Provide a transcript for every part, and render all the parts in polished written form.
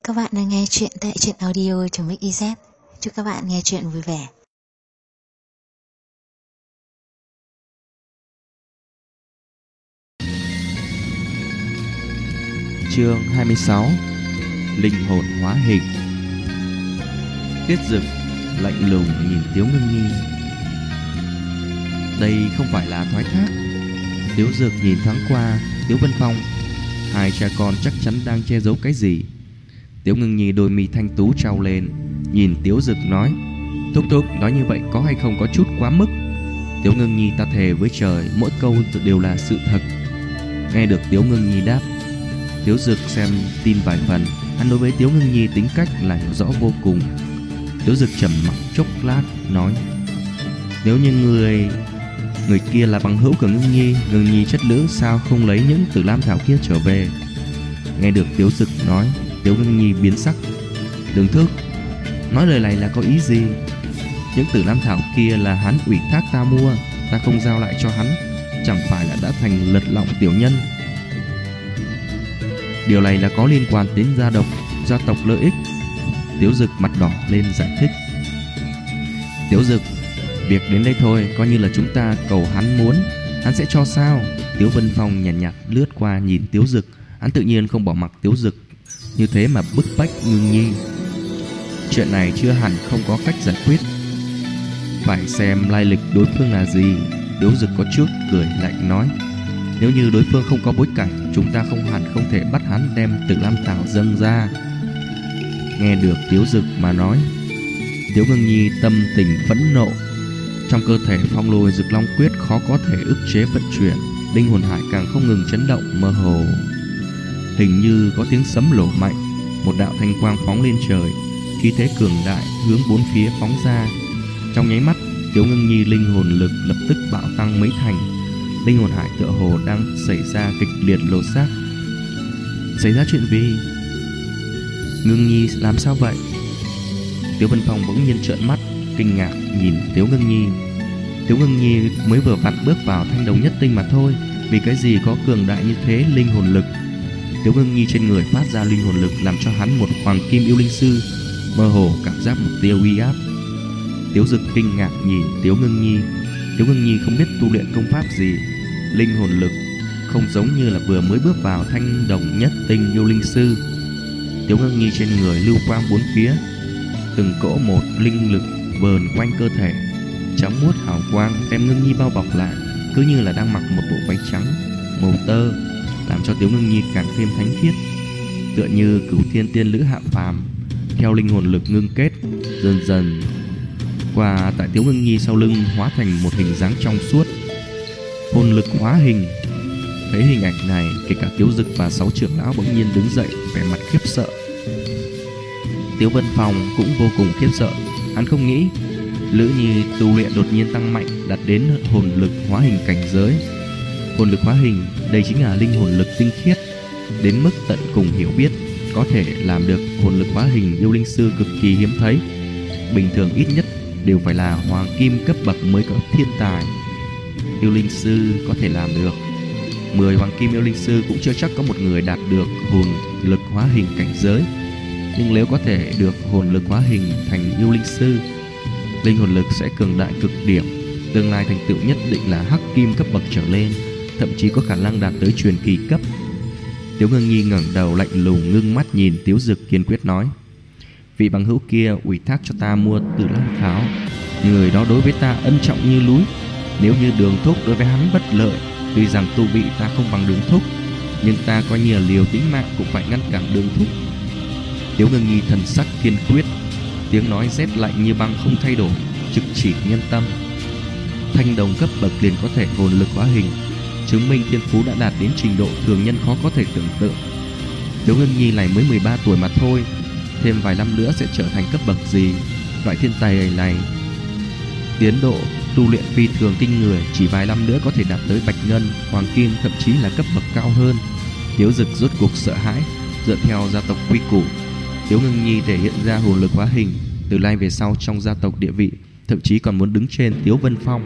các bạn đang nghe chuyện tại truyện audio.mix.iz. Chúc các bạn nghe chuyện vui vẻ. Chương 26. Linh hồn hóa hình. Tiết Dực lạnh lùng nhìn Tiếu Ngưng Nhi. Đây không phải là thoái thác. Tiếu Dực nhìn thoáng qua Tiếu Vân Phong. Hai cha con chắc chắn đang che giấu cái gì. Tiếu Ngưng Nhi đôi mi thanh tú trao lên, nhìn Tiếu Dực nói: Thúc thúc nói như vậy có hay không có chút quá mức? Tiếu Ngưng Nhi ta thề với trời, mỗi câu đều là sự thật. Nghe được Tiếu Ngưng Nhi đáp, Tiếu Dực xem tin vài phần. Hắn đối với Tiếu Ngưng Nhi tính cách là hiểu rõ vô cùng. Tiếu Dực trầm mặc chốc lát nói: Nếu như người kia là bằng hữu của Ngưng Nhi chất nữ, sao không lấy những tử lam thảo kia trở về? Nghe được Tiếu Dực nói, Tiếu Ngưng Nhi biến sắc. Đường thúc, nói lời này là có ý gì? Những tử lam thảo kia là hắn ủy thác ta mua, ta không giao lại cho hắn, chẳng phải là đã thành lật lọng tiểu nhân? Điều này là có liên quan đến gia tộc lợi ích. Tiếu Dực mặt đỏ lên giải thích. Tiếu Dực, việc đến đây thôi, coi như là chúng ta cầu hắn muốn, hắn sẽ cho sao? Tiếu Vân Phong nhàn nhạt lướt qua nhìn Tiếu Dực. Hắn tự nhiên không bỏ mặc Tiếu Dực như thế mà bức bách Ngưng Nhi. Chuyện này chưa hẳn không có cách giải quyết, phải xem lai lịch đối phương là gì. Tiếu Dực có chút cười lạnh nói: Nếu như đối phương không có bối cảnh, chúng ta không thể bắt hắn đem tử lam thảo dâng ra. Nghe được Tiếu Dực mà nói, Tiếu Ngưng Nhi tâm tình phẫn nộ. Trong cơ thể phong lôi Dực Long Quyết khó có thể ức chế vận chuyển, linh hồn hải càng không ngừng chấn động mơ hồ. Hình như có tiếng sấm nổ mạnh, một đạo thanh quang phóng lên trời, khí thế cường đại hướng bốn phía phóng ra. Trong nháy mắt, Tiếu Ngưng Nhi linh hồn lực lập tức bạo tăng mấy thành. Linh hồn hải tựa hồ đang xảy ra kịch liệt lột xác. Xảy ra chuyện gì? Ngưng Nhi làm sao vậy? Tiếu Vân Phong bỗng nhiên trợn mắt kinh ngạc nhìn Tiếu Ngưng Nhi. Tiếu Ngưng Nhi mới vừa vặn bước vào thanh đồng nhất tinh mà thôi, vì cái gì có cường đại như thế linh hồn lực? Tiếu Ngưng Nhi trên người phát ra linh hồn lực làm cho hắn một hoàng kim yêu linh sư mơ hồ cảm giác một tia uy áp. Tiếu Dực kinh ngạc nhìn Tiếu Ngưng Nhi. Tiếu Ngưng Nhi không biết tu luyện công pháp gì, linh hồn lực không giống như là vừa mới bước vào thanh đồng nhất tinh yêu linh sư. Tiếu Ngưng Nhi trên người lưu quang bốn phía, từng cỗ một linh lực vờn quanh cơ thể, trắng muốt hào quang đem Ngưng Nhi bao bọc lại, cứ như là đang mặc một bộ váy trắng màu tơ, làm cho Tiếu Ngưng Nhi càng thêm thánh khiết, tựa như cửu thiên tiên nữ hạ phàm. Theo linh hồn lực ngưng kết, dần dần qua tại Tiếu Ngưng Nhi sau lưng hóa thành một hình dáng trong suốt. Hồn lực hóa hình. Thấy hình ảnh này, kể cả Tiếu Dực và 6 trưởng lão bỗng nhiên đứng dậy, vẻ mặt khiếp sợ. Tiếu Vân Phong cũng vô cùng khiếp sợ. Hắn không nghĩ Lữ Nhi tu luyện đột nhiên tăng mạnh, đạt đến hồn lực hóa hình cảnh giới. Hồn lực hóa hình, đây chính là linh hồn lực tinh khiết đến mức tận cùng hiểu biết. Có thể làm được hồn lực hóa hình yêu linh sư cực kỳ hiếm thấy. Bình thường ít nhất đều phải là hoàng kim cấp bậc mới có thiên tài. Yêu linh sư có thể làm được 10 hoàng kim yêu linh sư cũng chưa chắc có một người đạt được hồn lực hóa hình cảnh giới. Nhưng nếu có thể được hồn lực hóa hình thành yêu linh sư, linh hồn lực sẽ cường đại cực điểm, tương lai thành tựu nhất định là hắc kim cấp bậc trở lên, thậm chí có khả năng đạt tới truyền kỳ cấp. Tiếu Ngưng Nhi ngẩng đầu lạnh lùng ngưng mắt nhìn Tiếu Dực, kiên quyết nói: Vị bằng hữu kia ủy thác cho ta mua tử lam thảo, người đó đối với ta ân trọng như núi. Nếu như Đường thúc đối với hắn bất lợi, tuy rằng tu vị ta không bằng Đường thúc, nhưng ta coi như là liều tính mạng cũng phải ngăn cản Đường thúc. Tiếu Ngưng Nhi thần sắc kiên quyết, tiếng nói rét lạnh như băng không thay đổi, trực chỉ nhân tâm. Thanh đồng cấp bậc liền có thể hồn lực hóa hình, chứng minh thiên phú đã đạt đến trình độ thường nhân khó có thể tưởng tượng. Tiếu Ngưng Nhi này mới 13 tuổi mà thôi, thêm vài năm nữa sẽ trở thành cấp bậc gì? Loại thiên tài này tiến độ tu luyện phi thường kinh người, chỉ vài năm nữa có thể đạt tới bạch ngân, hoàng kim, thậm chí là cấp bậc cao hơn. Tiếu Dực rốt cuộc sợ hãi. Dựa theo gia tộc quy củ, Tiếu Ngưng Nhi thể hiện ra hồn lực hóa hình, từ nay về sau trong gia tộc địa vị thậm chí còn muốn đứng trên Tiếu Vân Phong.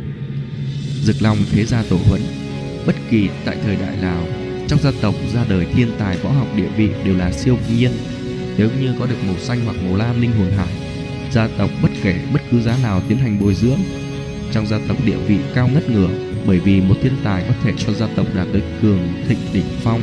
Dực Long thế gia tổ huấn, bất kỳ tại thời đại nào trong gia tộc ra đời thiên tài võ học địa vị đều là siêu nhiên. Nếu như có được màu xanh hoặc màu lam linh hồn hải, gia tộc bất kể bất cứ giá nào tiến hành bồi dưỡng. Trong gia tộc địa vị cao ngất ngửa, bởi vì một thiên tài có thể cho gia tộc đạt tới cường thịnh đỉnh phong.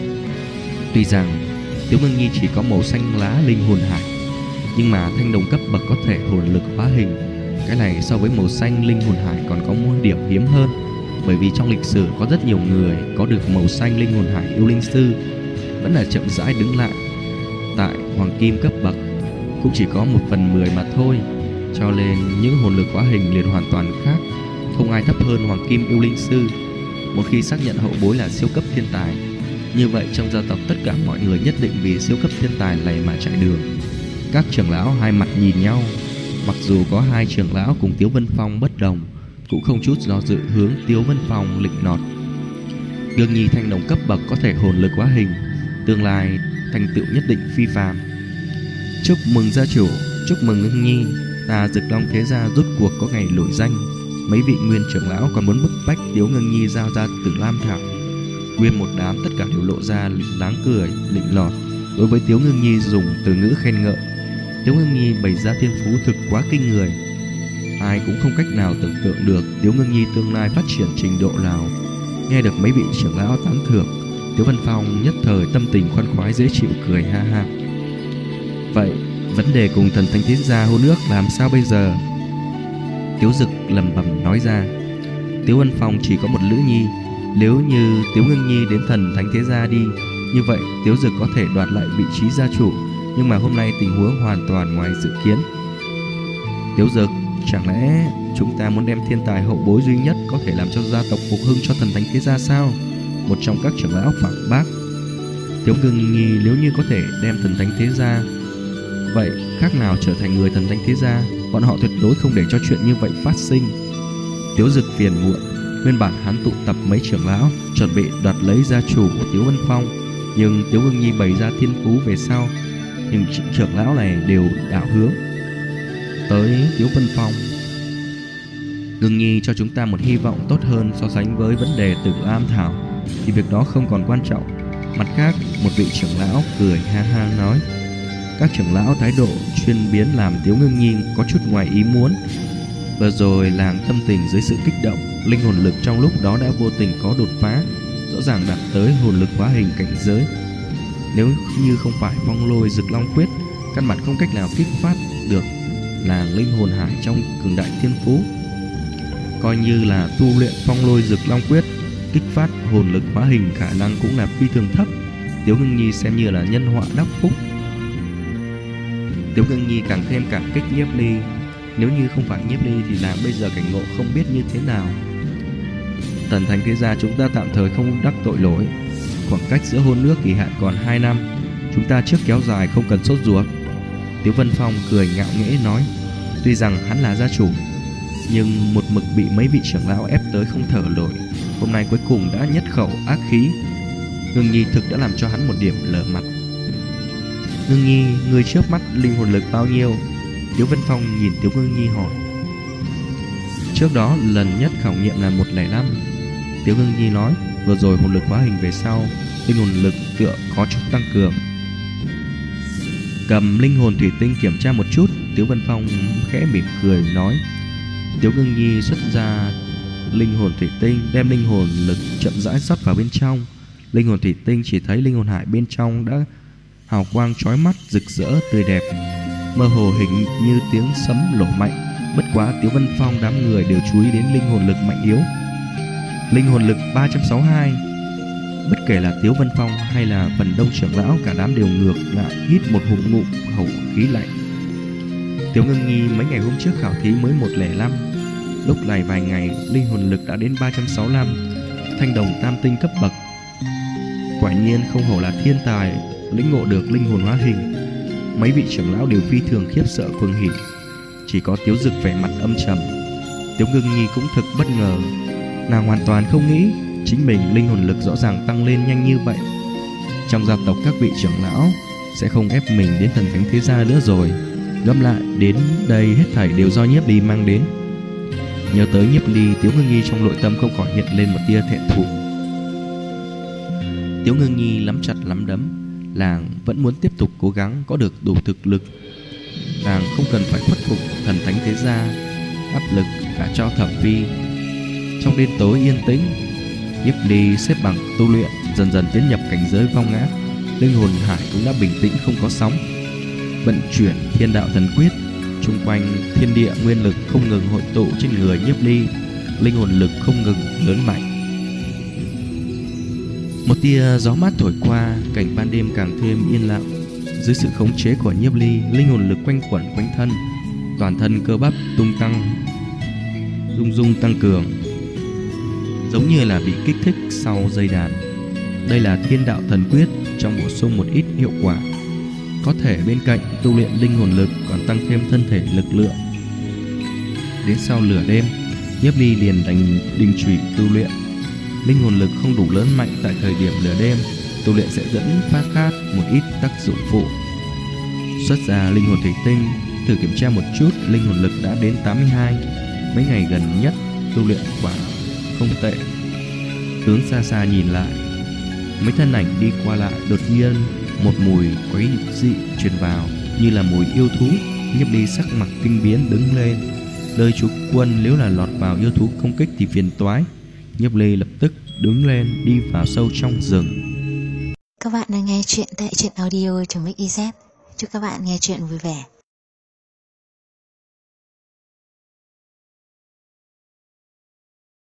Tuy rằng Tiếu Ngưng Nhi chỉ có màu xanh lá linh hồn hải, nhưng mà thanh đồng cấp bậc có thể hồn lực hóa hình. Cái này so với màu xanh linh hồn hải còn có một điểm hiếm hơn, bởi vì trong lịch sử có rất nhiều người có được màu xanh linh hồn hải yêu linh sư vẫn là chậm rãi đứng lại tại hoàng kim cấp bậc, cũng chỉ có 1/10 mà thôi. Cho nên những hồn lực hóa hình liền hoàn toàn khác, không ai thấp hơn hoàng kim yêu linh sư. Một khi xác nhận hậu bối là siêu cấp thiên tài, như vậy trong gia tộc tất cả mọi người nhất định vì siêu cấp thiên tài này mà chạy đường. Các trưởng lão hai mặt nhìn nhau, mặc dù có hai trưởng lão cùng Tiếu Vân Phong bất đồng, cũng không chút do dự hướng Tiếu Vân Phong lịnh nọt. Ngưng Nhi thanh đồng cấp bậc có thể hồn lực hóa hình, tương lai thành tựu nhất định phi phàm. Chúc mừng gia chủ, chúc mừng Ngưng Nhi, ta Dực Long thế gia rốt cuộc có ngày nổi danh. Mấy vị nguyên trưởng lão còn muốn bức bách Tiếu Ngưng Nhi giao ra Tử Lam Thảo. Nguyên một đám tất cả đều lộ ra đáng cười, lịnh lọt đối với Tiếu Ngưng Nhi dùng từ ngữ khen ngợi. Tiếu Ngưng Nhi bày ra thiên phú thực quá kinh người, ai cũng không cách nào tưởng tượng được Tiếu Ngưng Nhi tương lai phát triển trình độ nào. Nghe được mấy vị trưởng lão tán thưởng, Tiếu Vân Phong nhất thời tâm tình khoan khoái dễ chịu, cười ha ha. Vậy vấn đề cùng Thần Thánh Thế Gia hôn ước làm sao bây giờ? Tiếu Dực lẩm bẩm nói ra. Tiếu Vân Phong chỉ có một nữ nhi, nếu như Tiếu Ngưng Nhi đến Thần Thánh Thế Gia đi, như vậy Tiếu Dực có thể đoạt lại vị trí gia chủ. Nhưng mà hôm nay tình huống hoàn toàn ngoài dự kiến. Tiếu Dực, chẳng lẽ chúng ta muốn đem thiên tài hậu bối duy nhất có thể làm cho gia tộc phục hưng cho Thần Thánh Thế Gia sao? Một trong các trưởng lão phản bác. Tiếu Ngưng Nhi nếu như có thể đem Thần Thánh Thế Gia, vậy khác nào trở thành người Thần Thánh Thế Gia, bọn họ tuyệt đối không để cho chuyện như vậy phát sinh. Tiếu Dực phiền muộn, nguyên bản hắn tụ tập mấy trưởng lão chuẩn bị đoạt lấy gia chủ của Tiếu Vân Phong, nhưng Tiếu Ngưng Nhi bày ra thiên phú về sau, nhưng trưởng lão này đều đảo hướng tới Tiếu Vân Phong. Ngưng Nhi cho chúng ta một hy vọng tốt hơn so sánh với vấn đề Tử Lam Thảo, thì việc đó không còn quan trọng. Mặt khác, một vị trưởng lão cười ha ha nói. Các trưởng lão thái độ chuyên biến làm Tiếu Ngưng Nhi có chút ngoài ý muốn. Vừa rồi làng tâm tình dưới sự kích động, linh hồn lực trong lúc đó đã vô tình có đột phá, rõ ràng đạt tới hồn lực hóa hình cảnh giới. Nếu như không phải Phong Lôi Dực Long Quyết, căn bản không cách nào kích phát được làng linh hồn hải trong cường đại thiên phú. Coi như là tu luyện Phong Lôi Dực Long Quyết, kích phát hồn lực hóa hình khả năng cũng là phi thường thấp. Tiếu Ngưng Nhi xem như là nhân họa đắc phúc. Tiếu Ngưng Nhi càng thêm cảm kích Nhiếp Ly. Nếu như không phải Nhiếp Ly thì nàng bây giờ cảnh ngộ không biết như thế nào. Thần Thánh Thế Gia chúng ta tạm thời không đắc tội lỗi. Khoảng cách giữa hôn ước kỳ hạn còn 2 năm, chúng ta trước kéo dài không cần sốt ruột. Tiếu Vân Phong cười ngạo nghễ nói. Tuy rằng hắn là gia chủ, nhưng một mực bị mấy vị trưởng lão ép tới không thở nổi, hôm nay cuối cùng đã nhất khẩu ác khí. Ngưng Nhi thực đã làm cho hắn một điểm lở mặt. Ngưng Nhi, người trước mắt linh hồn lực bao nhiêu? Tiếu Vân Phong nhìn Tiếu Ngưng Nhi hỏi. Trước đó lần nhất khảo nghiệm là 105. Tiếu Ngưng Nhi nói. Vừa rồi hồn lực hóa hình về sau, linh hồn lực tựa có chút tăng cường. Cầm linh hồn thủy tinh kiểm tra một chút. Tiếu Vân Phong khẽ mỉm cười nói. Tiếu Ngưng Nhi xuất ra linh hồn thủy tinh, đem linh hồn lực chậm rãi rót vào bên trong. Linh hồn thủy tinh chỉ thấy linh hồn hải bên trong đã hào quang chói mắt, rực rỡ, tươi đẹp, mơ hồ hình như tiếng sấm nổ mạnh. Bất quá Tiếu Vân Phong đám người đều chú ý đến linh hồn lực mạnh yếu. Linh hồn lực 362. Bất kể là Tiếu Vân Phong hay là phần đông trưởng lão, cả đám đều ngược lại hít một ngụm khẩu khí lạnh. Tiếu Ngưng Nhi mấy ngày hôm trước khảo thí mới 105, lúc này vài ngày linh hồn lực đã đến 365, thanh đồng tam tinh cấp bậc. Quả nhiên không hổ là thiên tài, lĩnh ngộ được linh hồn hóa hình. Mấy vị trưởng lão đều phi thường khiếp sợ cuồng hỉ. Chỉ có Tiếu Dực vẻ mặt âm trầm. Tiếu Ngưng Nhi cũng thực bất ngờ, nàng hoàn toàn không nghĩ chính mình linh hồn lực rõ ràng tăng lên nhanh như vậy. Trong gia tộc các vị trưởng lão sẽ không ép mình đến Thần Thánh Thế Gia nữa rồi. Ngẫm lại đến đây hết thảy đều do Nhiếp Ly mang đến. Nhớ tới Nhiếp Ly, Tiếu Ngưng Nhi trong nội tâm không khỏi hiện lên một tia thẹn thùng. Tiếu Ngưng Nhi nắm chặt nắm đấm, Làng vẫn muốn tiếp tục cố gắng có được đủ thực lực. Làng không cần phải khuất phục thần thánh thế gia, áp lực cả cho Thẩm Vi. Trong đêm tối yên tĩnh, Nhiếp Ly xếp bằng tu luyện, dần dần tiến nhập cảnh giới vong ngã. Linh hồn hải cũng đã bình tĩnh không có sóng. Vận chuyển Thiên Đạo Thần Quyết, chung quanh thiên địa nguyên lực không ngừng hội tụ trên người Nhiếp Ly, linh hồn lực không ngừng lớn mạnh. Một tia gió mát thổi qua, cảnh ban đêm càng thêm yên lặng. Dưới sự khống chế của Nhiếp Ly, linh hồn lực quanh quẩn quanh thân, toàn thân cơ bắp tung tăng, rung tăng cường, giống như là bị kích thích sau dây đàn. Đây là Thiên Đạo Thần Quyết trong bổ sung một ít hiệu quả. Có thể bên cạnh tu luyện linh hồn lực còn tăng thêm thân thể lực lượng. Đến sau nửa đêm, Nhiếp Ly liền đình chỉ tu luyện. Linh hồn lực không đủ lớn mạnh tại thời điểm nửa đêm, tu luyện sẽ dẫn phát khát một ít tác dụng phụ. Xuất ra linh hồn thủy tinh, thử kiểm tra một chút, linh hồn lực đã đến 82. Mấy ngày gần nhất tu luyện quả không tệ. Hướng xa xa nhìn lại, mấy thân ảnh đi qua lại, đột nhiên một mùi quái dị truyền vào, như là mùi yêu thú. Nhiếp Ly sắc mặt kinh biến đứng lên. Lời chú quân nếu là lọt vào yêu thú công kích thì phiền toái. Nhiếp Ly lập tức đứng lên đi vào sâu trong rừng. Các bạn đang nghe chuyện tại truyện audio.mix.iz. Chúc các bạn nghe chuyện vui vẻ.